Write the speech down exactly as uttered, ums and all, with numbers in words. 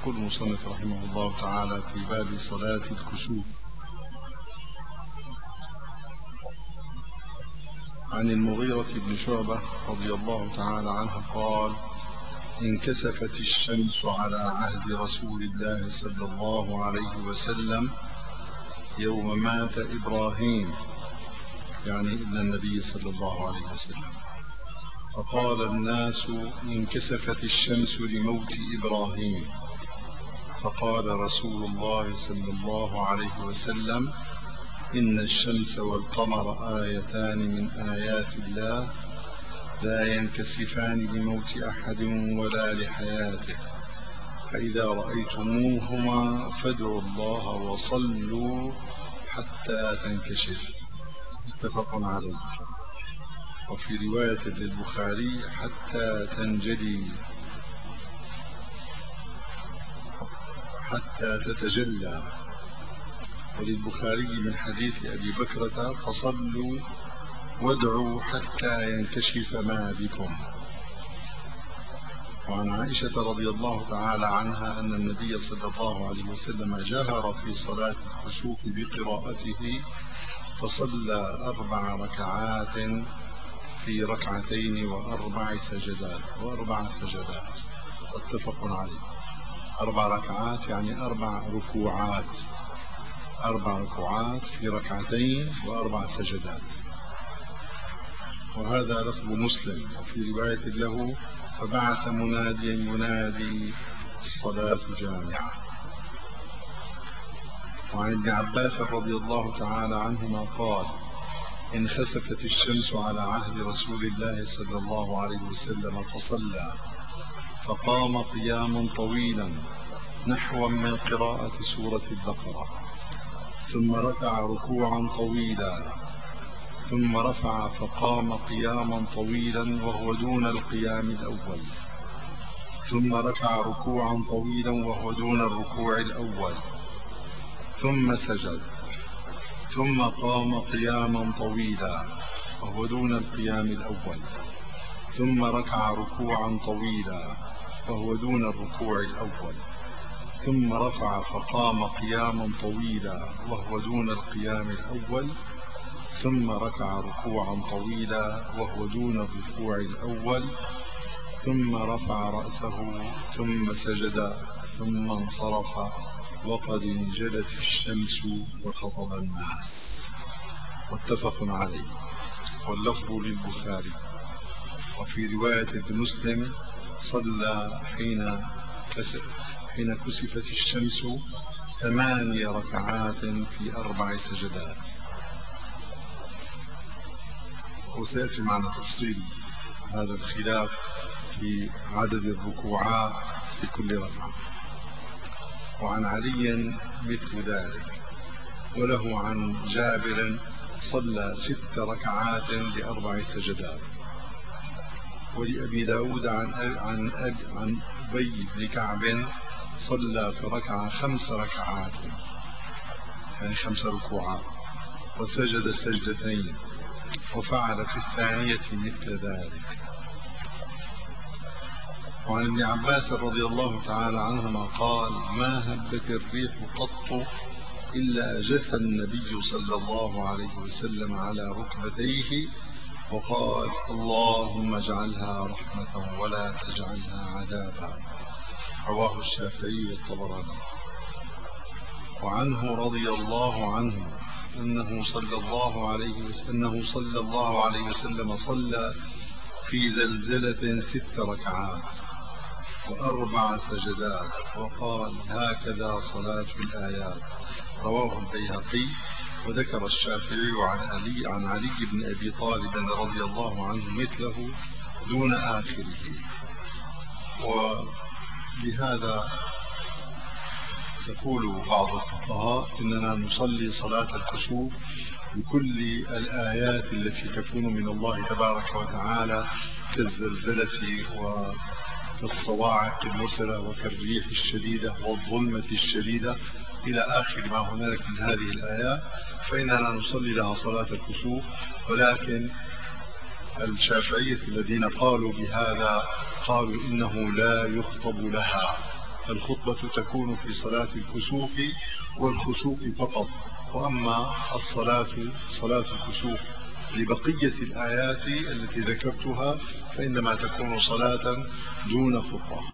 يقول المصنف رحمه الله تعالى في باب صلاة الكسوف: عن المغيرة بن شعبة رضي الله تعالى عنه قال: انكسفت الشمس على عهد رسول الله صلى الله عليه وسلم يوم مات إبراهيم، يعني ابن النبي صلى الله عليه وسلم، فقال الناس: انكسفت الشمس لموت إبراهيم. فقال رسول الله صلى الله عليه وسلم: إن الشمس والقمر آيتان من آيات الله لا ينكسفان لموت أحد ولا لحياته، فإذا رأيتموهما فادعوا الله وصلوا حتى تنكشف. متفق عليه. وفي رواية للبخاري: حتى تنجلي، حتى تتجلى. وللبخاري من حديث أبي بكرة: فصلوا وادعوا حتى ينكشف ما بكم. وعن عائشة رضي الله تعالى عنها أن النبي صلى الله عليه وسلم جهر في صلاة الكسوف بقراءته، فصلى أربع ركعات في ركعتين وأربع سجدات وأربع سجدات متفق عليه. أربع ركعات يعني أربع ركوعات، أربع ركوعات في ركعتين وأربع سجدات. وهذا لفظ مسلم. وفي رواية له: فبعث مناديا ينادي: الصلاة جامعة. وعن ابن عباس رضي الله تعالى عنهما قال: انخسفت الشمس على عهد رسول الله صلى الله عليه وسلم فصلى، فقام قياما طويلا نحوا من قراءة سورة البقرة، ثم ركع ركوعا طويلا، ثم رفع فقام قياما طويلا وهو دون القيام الأول، ثم ركع ركوعا طويلا وهو دون الركوع الأول، ثم سجد، ثم قام قياما طويلا وهو دون القيام الأول، ثم ركع ركوعا طويلا وهو دون الركوع الأول، ثم رفع فقام قياما طويلا وهو دون القيام الأول، ثم ركع ركوعا طويلا وهو دون الركوع الأول، ثم رفع رأسه ثم سجد، ثم انصرف وقد انجلت الشمس وخطب الناس. متفق عليه. واللفظ للبخاري. وفي رواية ابن مسلم: صلى حين حين كسفت الشمس ثماني ركعات في أربع سجدات. وسيأتي معنا تفصيل هذا الخلاف في عدد الركوعات في كل ركعة. وعن علي مثل ذلك. وله عن جابر: صلى ست ركعات لأربع سجدات. ولأبي داود عن عن عن أبي بن كعب: صلى فركع خمس ركعات يعني خمس ركوعات وسجد سجدتين، وفعل في الثانية مثل ذلك. وعن ابن عباس رضي الله تعالى عنهما قال: ما هبت الريح قط إلا جثى النبي صلى الله عليه وسلم على ركبتيه وقال: اللهم اجعلها رحمة ولا تجعلها عذابا. رواه الشافعي والطبراني. وعنه رضي الله عنه أنه صلى الله عليه وسلم أنه صلى الله عليه وسلم صلى في زلزلة ست ركعات وأربع سجدات وقال: هكذا صلاة الآيات. رواه البيهقي. وذكر الشافعي عن علي عن علي بن أبي طالب رضي الله عنه مثله دون آخره. ولهذا يقول بعض الفقهاء: إننا نصلي صلاة الكسوف بكل الآيات التي تكون من الله تبارك وتعالى كالزلزلة وكالصواعق المرسلة وكالريح الشديدة والظلمة الشديدة إلى آخر ما هنالك من هذه الآيات، فإننا نصلي لها صلاة الكسوف. ولكن الشافعية الذين قالوا بهذا قالوا إنه لا يخطب لها، الخطبة تكون في صلاة الكسوف والخسوف فقط، وأما الصلاة صلاة الكسوف لبقية الآيات التي ذكرتها فإنما تكون صلاة دون خطبة.